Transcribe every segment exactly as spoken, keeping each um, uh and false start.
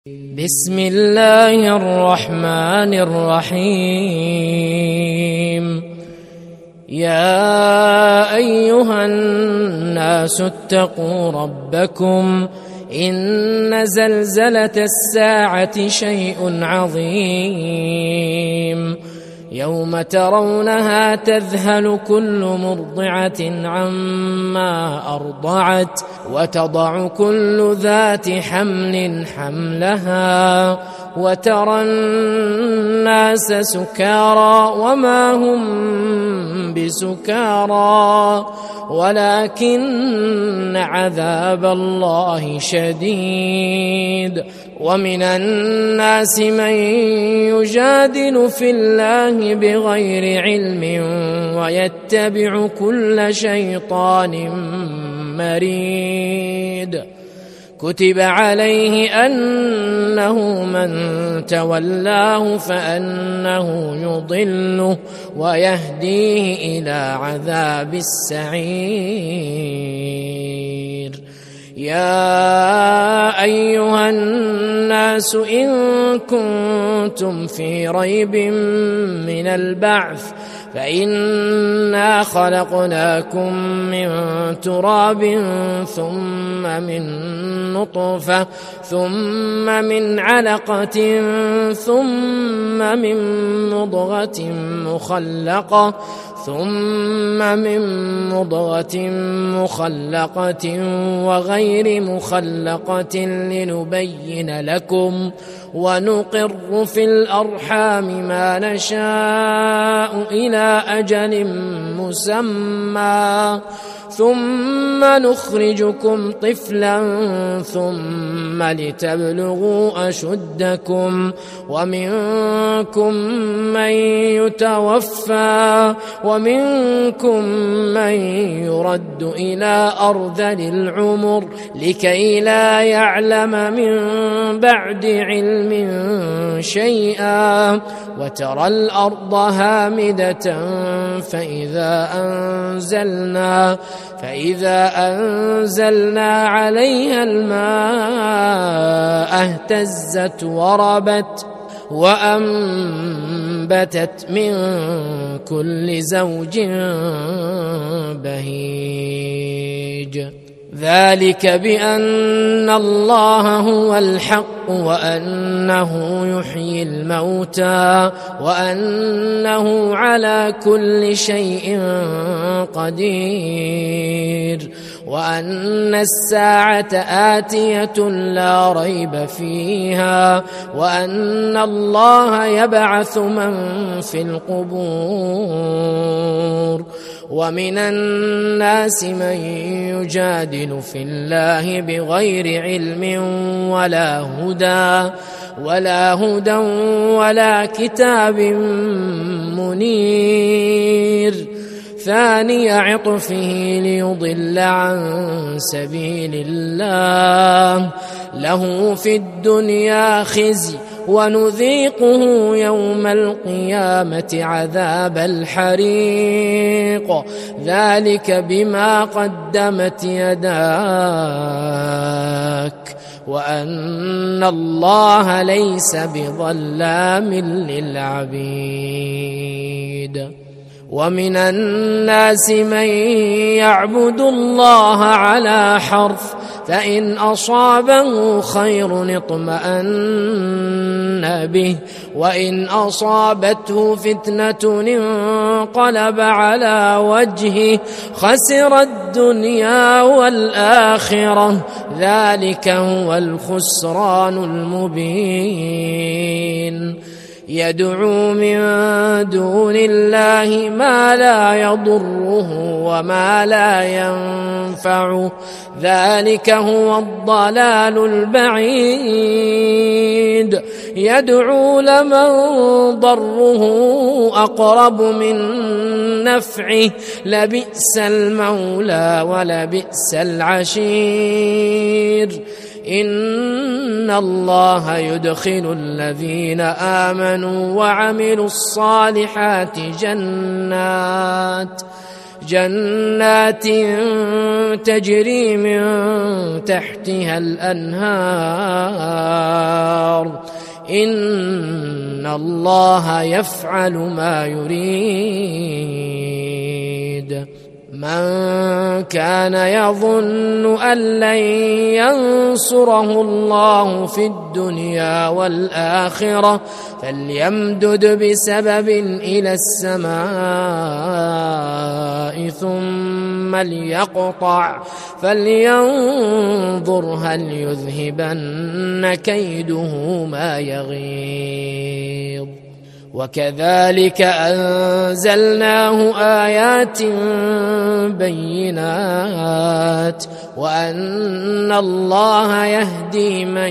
بسم الله الرحمن الرحيم. يا أيها الناس اتقوا ربكم إن زلزلة الساعة شيء عظيم يوم ترونها تذهل كل مرضعة عما أرضعت وتضع كل ذات حمل حملها وترى الناس سكارى وما هم بسكارى ولكن عذاب الله شديد. ومن الناس من يجادل في الله بغير علم ويتبع كل شيطان مريد. كتب عليه أنه من تولاه فأنه يضله ويهديه إلى عذاب السعير. يا أيها الناس إن كنتم في ريب من البعث فإنا خلقناكم من تراب ثم من نطفة ثم من علقة ثم من مضغة مخلقة ثم من مضغة مخلقة وغير مخلقة لنبين لكم ونقر في الأرحام ما نشاء إلى أجل مسمى ثم نخرجكم طفلا ثم لتبلغوا أشدكم ومنكم من يتوفى ومنكم من يرد إلى أرذل العمر لكي لا يعلم من بعد علم شيئا وترى الأرض هامدة فإذا أنزلنا فإذا أنزلنا عليها الماء اهتزت وربت وأنبتت من كل زوج بهيج. ذلك بأن الله هو الحق وأنه يحيي الموتى وأنه على كل شيء قدير وأن الساعة آتية لا ريب فيها وأن الله يبعث من في القبور. ومن الناس من يجادل في الله بغير علم ولا هدى ولا هدى ولا كتاب منير. ثاني عطفه ليضل عن سبيل الله له في الدنيا خزي ونذيقه يوم القيامة عذاب الحريق. ذلك بما قدمت يداك وأن الله ليس بظلام للعبيد. ومن الناس من يعبد الله على حرف فإن أصابه خير اطمأن به وإن أصابته فتنة انقلب على وجهه خسر الدنيا والآخرة. ذلك هو الخسران المبين. يدعو من دون الله ما لا يضره وما لا ينفعه ذلك هو الضلال البعيد. يدعو لمن ضره أقرب من نفعه لبئس المولى ولبئس العشير. إن الله يدخل الذين آمنوا وعملوا الصالحات جنات جنات تجري من تحتها الأنهار إن الله يفعل ما يريد. من كان يظن أن لن ينصره الله في الدنيا والآخرة فليمدد بسبب إلى السماء ثم ليقطع فلينظر هل يذهبن كيده ما يغيظ. وكذلك أنزلناه آيات بينات وأن الله يهدي من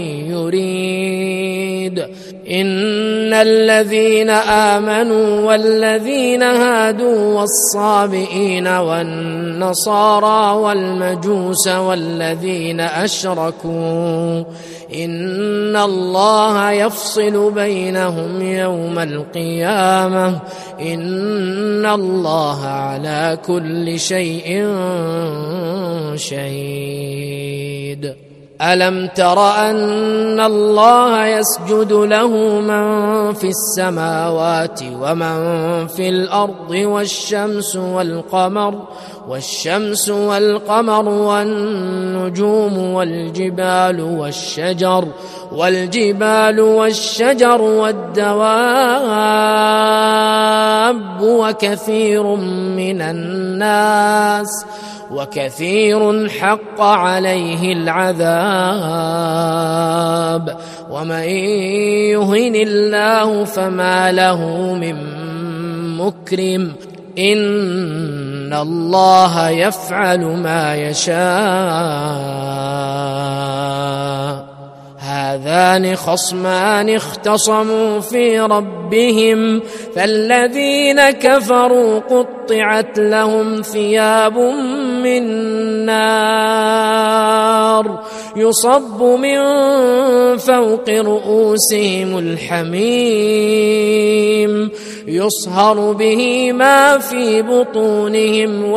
يريد. إن الذين آمنوا والذين هادوا والصابئين والنصارى والمجوس والذين أشركوا إن الله يفصل بينهم يوم القيامة إن الله على كل شيء شهيد. ألم تر أن الله يسجد له من في السماوات ومن في الأرض والشمس والقمر والشمس والقمر والنجوم والجبال والشجر والجبال والشجر والدواب وكثير من الناس وكثير حق عليه العذاب ومن يهن الله فما له من مكرم إن الله يفعل ما يشاء. هذان خصمان اختصموا في ربهم فالذين كفروا قطعت لهم ثياب من نار يصب من فوق رؤوسهم الحميم يصهر به ما في بطونهم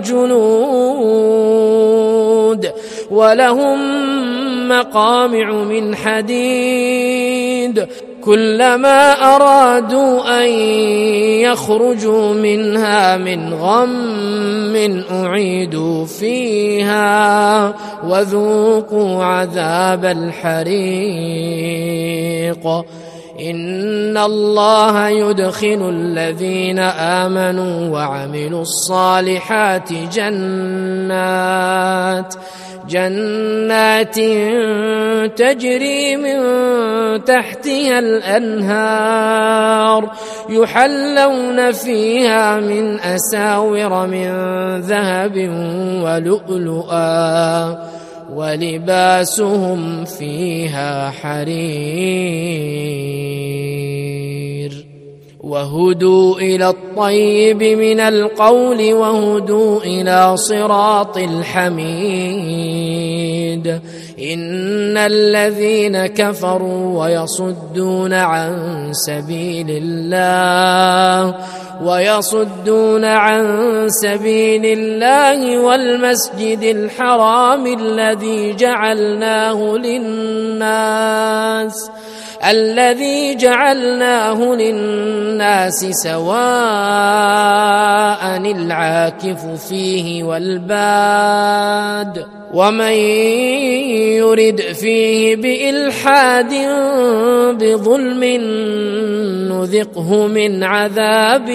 والجلود ولهم مقامع من حديد كلما أرادوا أن يخرجوا منها من غم أعيدوا فيها وذوقوا عذاب الحريق. إن الله يدخل الذين آمنوا وعملوا الصالحات جنات جنات تجري من تحتها الأنهار يحلون فيها من أساور من ذهب ولؤلؤا ولباسهم فيها حرير. وهدوا إلى الطيب من القول وهدوا إلى صراط الحميد. إن الذين كفروا ويصدون عن سبيل الله ويصدون عن سبيل الله والمسجد الحرام الذي جعلناه للناس الذي جعلناه للناس سواء العاكف فيه والباد ومن يرد فيه بإلحاد بظلم نذقه من عذاب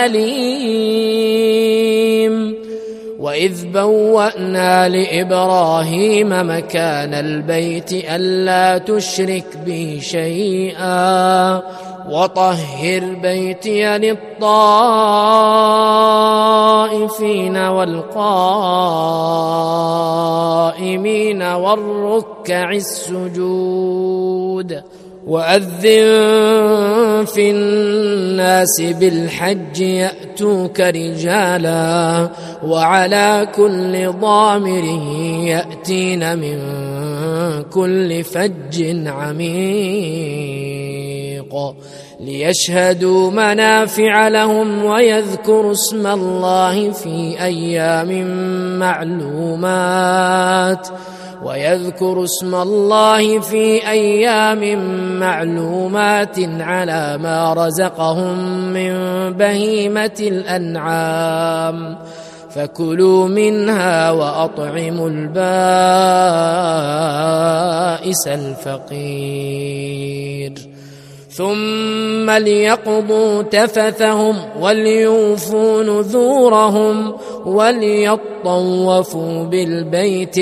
أليم. وإذ بوأنا لإبراهيم مكان البيت ألا تشرك بي شيئا وطهر بيتي للطائفين والقائمين والركع السجود. وأذن في الناس بالحج يأتوك رجالا وعلى كل ضامر يأتين من كل فج عميق ليشهدوا منافع لهم ويذكروا اسم الله في أيام معلومات ويذكر اسم الله في أيام معلومات على ما رزقهم من بهيمة الأنعام فكلوا منها وأطعموا البائس الفقير ثم ليقضوا تفثهم وليوفوا نذورهم وليطوفوا بالبيت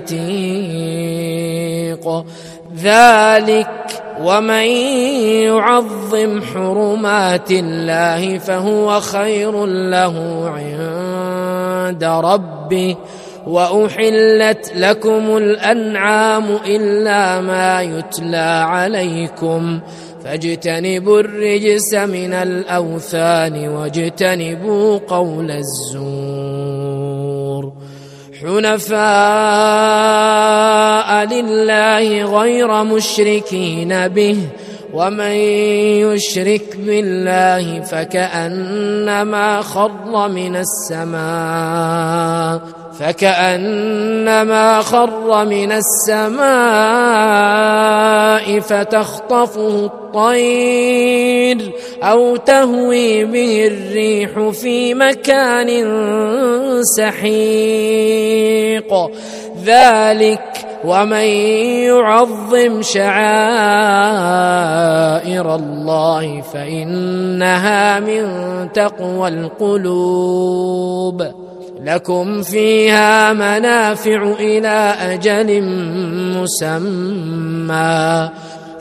العتيق ذلك ومن يعظم حرمات الله فهو خير له عند ربه وأحلت لكم الأنعام إلا ما يتلى عليكم فاجتنبوا الرجس من الأوثان واجتنبوا قول الزور حنفاء لله غير مشركين به ومن يشرك بالله فكأنما خر من السماء فكأنما خر من السماء فتخطفه الطير أو تهوي به الريح في مكان سحيق ذلك ومن يعظم شعائر الله فإنها من تقوى القلوب لكم فيها منافع إلى أجل مسمى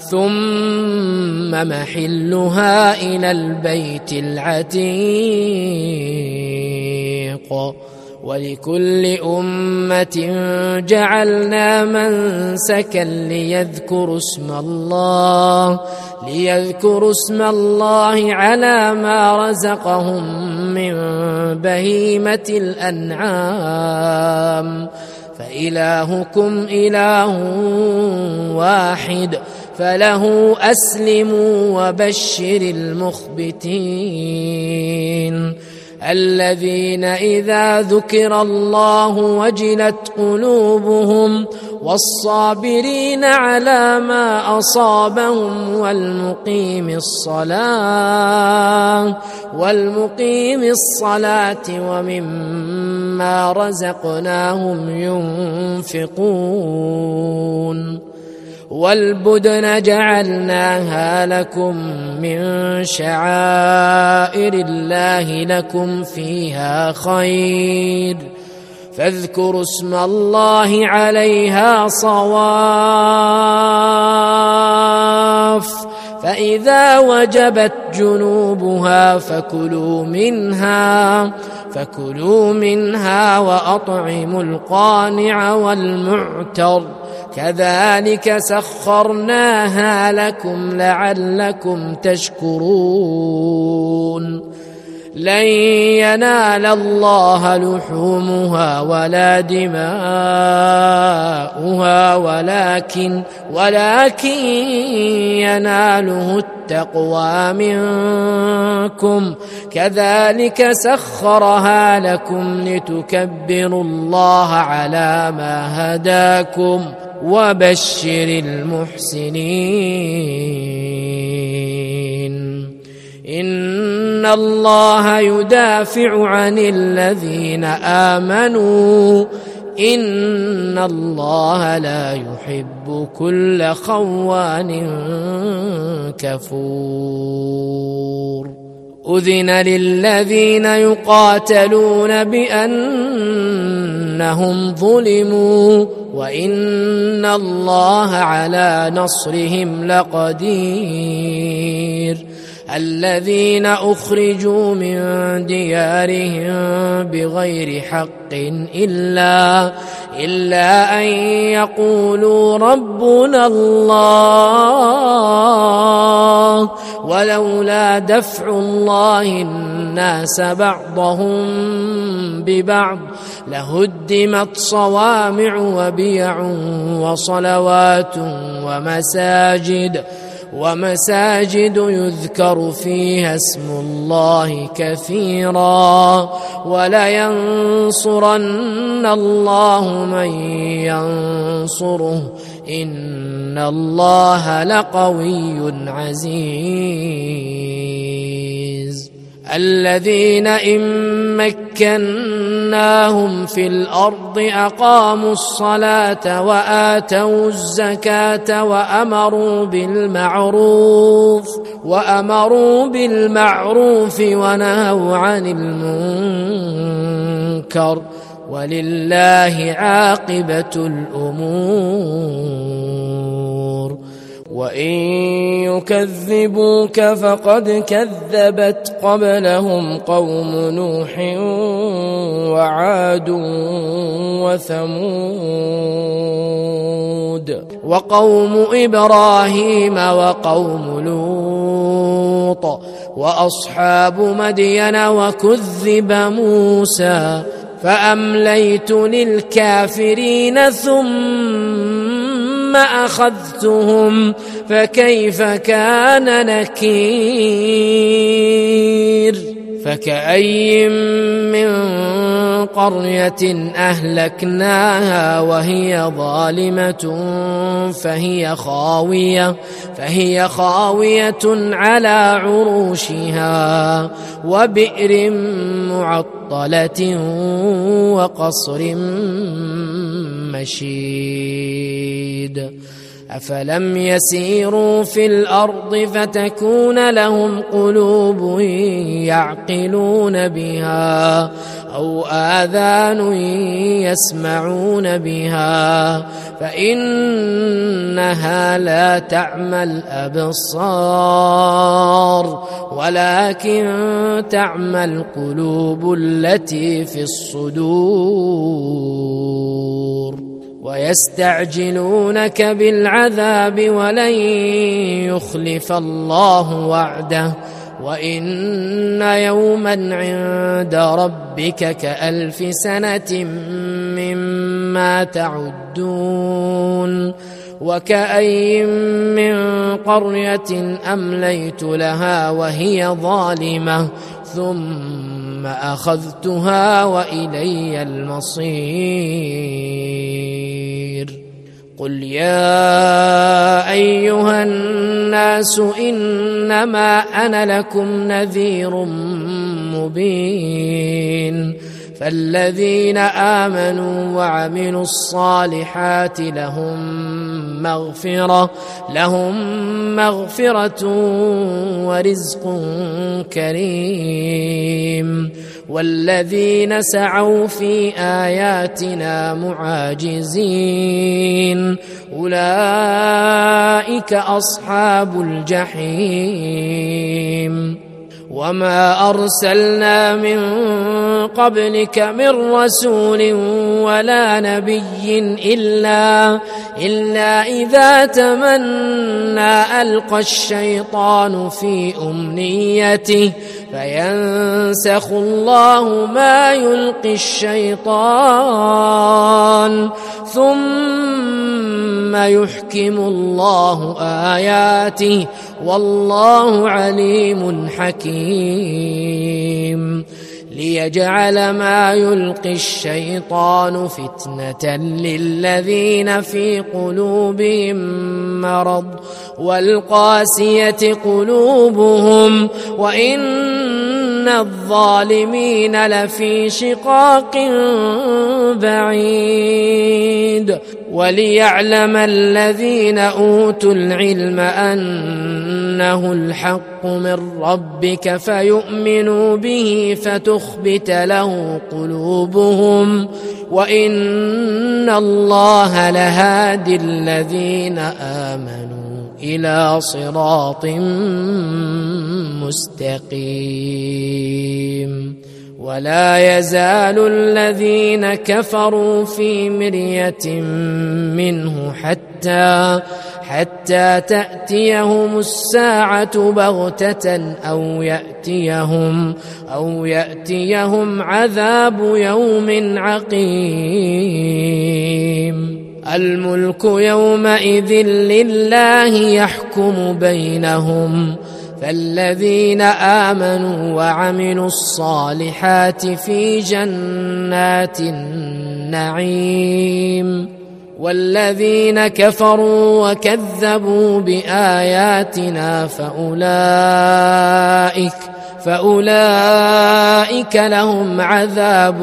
ثم محلها إلى البيت العتيق ولكل أمة جعلنا منسكا ليذكروا اسم الله ليذكروا اسم الله على ما رزقهم من بهيمة الأنعام فإلهكم إله واحد فله أسلموا وبشر المخبتين الذين إذا ذكر الله وجلت قلوبهم والصابرين على ما أصابهم والمقيم الصلاة والمقيم الصلاة ومما رزقناهم ينفقون والبدن جعلناها لكم من شعائر الله لكم فيها خير فاذكروا اسم الله عليها صواف فإذا وجبت جنوبها فكلوا منها فكلوا منها وأطعموا القانع والمعتر كذلك سخرناها لكم لعلكم تشكرون لن ينال الله لحومها ولا دماؤها ولكن ولكن يناله التقوى منكم كذلك سخرها لكم لتكبروا الله على ما هداكم وبشر المحسنين إن الله يدافع عن الذين آمنوا إن الله لا يحب كل خوان كفور أذن للذين يقاتلون بأنهم ظلموا وإن الله على نصرهم لقدير الذين أخرجوا من ديارهم بغير حق إلا إلا أن يقولوا ربنا الله ولولا دفع الله الناس بعضهم ببعض لهدمت صوامع وبيع وصلوات ومساجد ومساجد يذكر فيها اسم الله كثيرا ولينصرن الله من ينصره إن الله لقوي عزيز. الذين إن مكناهم في الأرض أقاموا الصلاة وآتوا الزكاة وأمروا بالمعروف وأمروا بالمعروف ونهوا عن المنكر ولله عاقبة الأمور. وإن يكذبوك فقد كذبت قبلهم قوم نوح وعاد وثمود وقوم إبراهيم وقوم لوط وأصحاب مدين وكذب موسى فأمليت للكافرين ثم أخذتهم فكيف كان نكير. فكأي من قرية أهلكناها وهي ظالمة فهي خاوية فهي خاوية على عروشها وبئر معطلة وقصر مشيد. أفلم يسيروا في الأرض فتكون لهم قلوب يعقلون بها أو آذان يسمعون بها فإنها لا تعمى الأبصار ولكن تعمى القلوب التي في الصدور. ويستعجلونك بالعذاب ولن يخلف الله وعده وإن يوما عند ربك كألف سنة مما تعدون. وكأي من قرية أمليت لها وهي ظالمة ثم أخذتها وإلي المصير. قل يا أيها الناس إنما أنا لكم نذير مبين فالذين آمنوا وعملوا الصالحات لهم مغفرة لهم مغفرة ورزق كريم والذين سعوا في آياتنا معاجزين أولئك أصحاب الجحيم. وما أرسلنا من قبلك من رسول ولا نبي إلا, إلا إذا تمنى ألقى الشيطان في أمنيته فينسخ الله ما يلقي الشيطان ثم يحكم الله آياته والله عليم حكيم. ليجعل ما يلقي الشيطان فتنة للذين في قلوبهم مرض والقاسية قلوبهم وإن الظالمين لفي شقاق بعيد. وليعلم الذين أوتوا العلم أنه الحق من ربك فيؤمنوا به فتخبت له قلوبهم وإن الله لهادي الذين آمنوا إلى صراط مستقيم. ولا يزال الذين كفروا في مرية منه حتى حتى تأتيهم الساعة بغتة أو يأتيهم أو يأتيهم عذاب يوم عقيم. الملك يومئذ لله يحكم بينهم فالذين آمنوا وعملوا الصالحات في جنات النعيم والذين كفروا وكذبوا بآياتنا فأولئك فأولئك لهم عذاب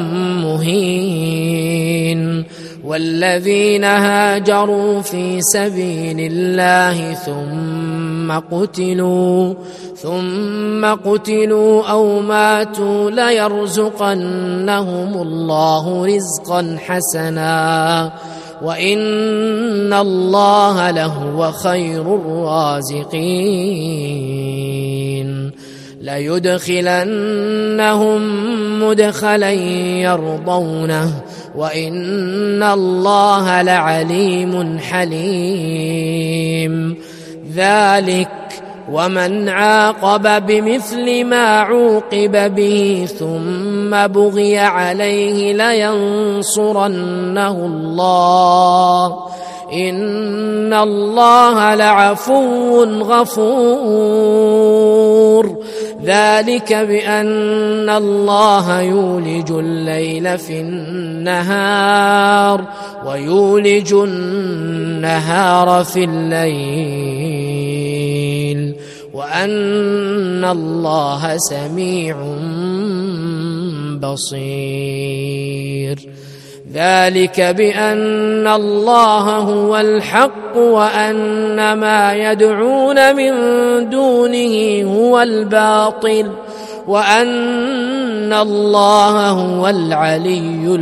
مهين والذين هاجروا في سبيل الله ثم قتلوا ثم قتلوا أو ماتوا ليرزقنهم الله رزقا حسنا وإن الله لهو خير الرازقين ليدخلنهم مدخلا يرضونه وإن الله لعليم حليم ذلك ومن عاقب بمثل ما عوقب به ثم بغي عليه لينصرنه الله إن الله لعفو غفور ذلك بأن الله يولج الليل في النهار ويولج النهار في الليل وأن الله سميع بصير ذلك بأن الله هو الحق وأن ما يدعون من دونه هو الباطل وأن الله هو العلي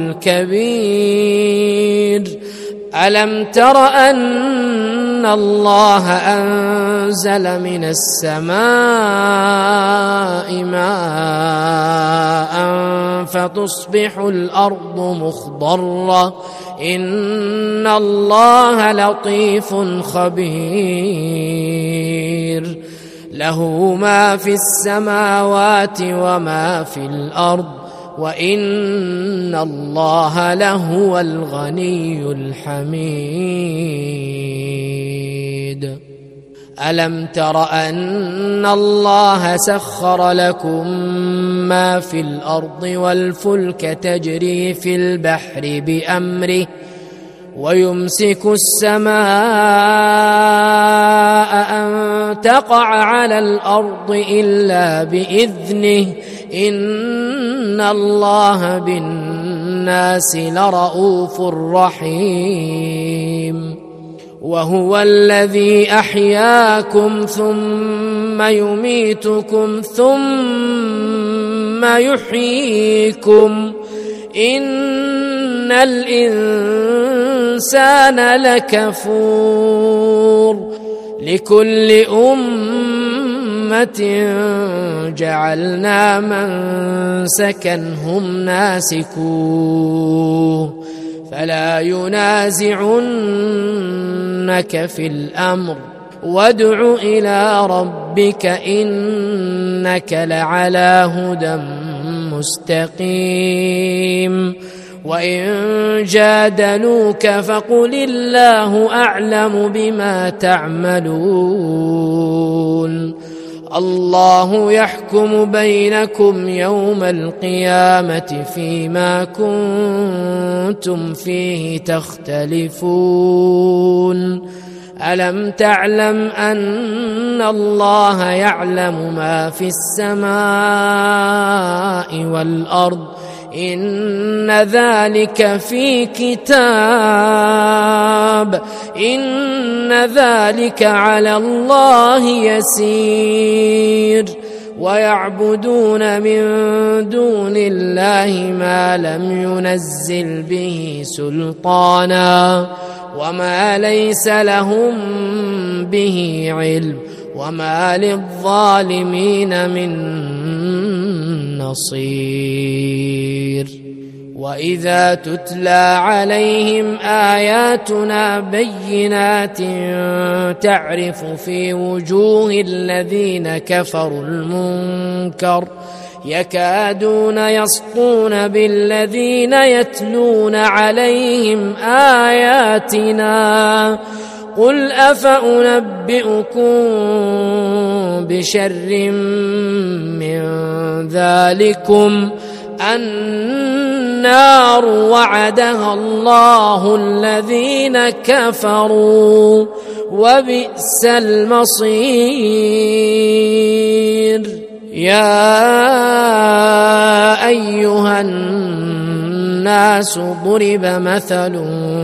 الكبير ألم تر أن الله أنزل من السماء ماء فتصبح الأرض مخضرة إن الله لطيف خبير له ما في السماوات وما في الأرض وإن الله لهو الغني الحميد ألم تر أن الله سخر لكم ما في الأرض والفلك تجري في البحر بأمره ويمسك السماء أن تقع على الأرض إلا بإذنه إن الله بالناس لرؤوف رحيم وهو الذي أحياكم ثم يميتكم ثم يحييكم إن الإنسان لكفور لكل أمة جعلنا منسكا هم ناسكوه فلا ينازعنك في الأمر وادع إلى ربك إنك لعلى هدى مستقيم وإن جادلوك فقل الله أعلم بما تعملون الله يحكم بينكم يوم القيامة فيما كنتم فيه تختلفون ألم تعلم أن الله يعلم ما في السماء والأرض إن ذلك في كتاب إن ذلك على الله يسير ويعبدون من دون الله ما لم ينزل به سلطانا وما ليس لهم به علم وما للظالمين من نصير وإذا تتلى عليهم آياتنا بينات تعرف في وجوه الذين كفروا المنكر يكادون يسطون بالذين يتلون عليهم آياتنا قل أفأنبئكم بشر من ذلكم النار وعدها الله الذين كفروا وبئس المصير. يا أيها الناس ضرب مثل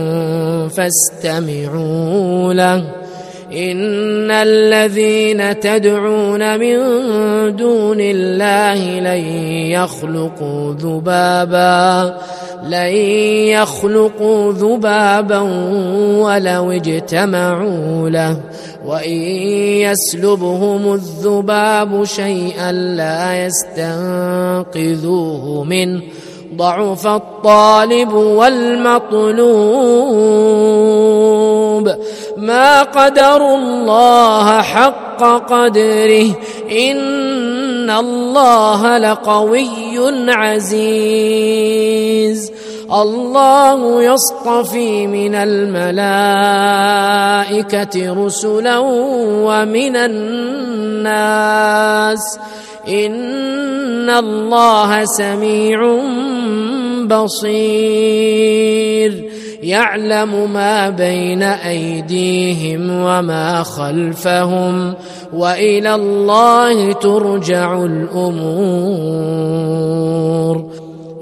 فاستمعوا له إن الذين تدعون من دون الله لن يخلقوا ذبابا لن يخلقوا ذبابا ولو اجتمعوا له وإن يسلبهم الذباب شيئا لا يستنقذوه منه ضعف الطالب والمطلوب ما قدروا الله حق قدره إن الله لقوي عزيز. الله يصطفي من الملائكة رسلا ومن الناس إن الله سميع بصير يعلم ما بين أيديهم وما خلفهم وإلى الله ترجع الأمور.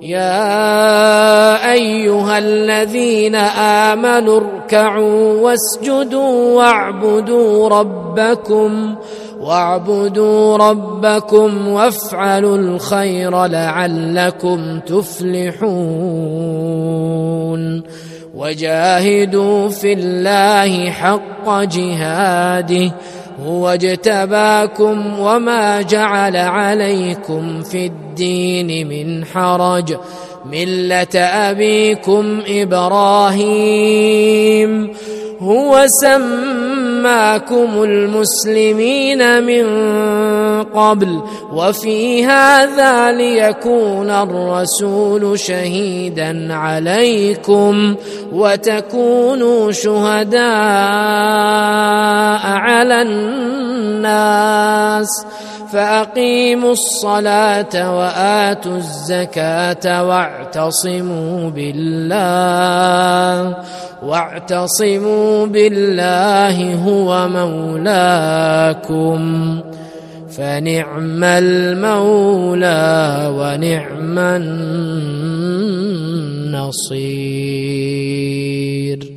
يا أيها الذين آمنوا اركعوا واسجدوا واعبدوا ربكم واعبدوا ربكم وافعلوا الخير لعلكم تفلحون. وجاهدوا في الله حق جهاده هو اجتباكم وما جعل عليكم في الدين من حرج ملة أبيكم إبراهيم هو سماكم المسلمين من قبل وفي هذا ليكون الرسول شهيدا عليكم وتكونوا شهداء على الناس فأقيموا الصلاة وآتوا الزكاة واعتصموا بالله واعتصموا بالله هو مولاكم فنعم المولى ونعم النصير.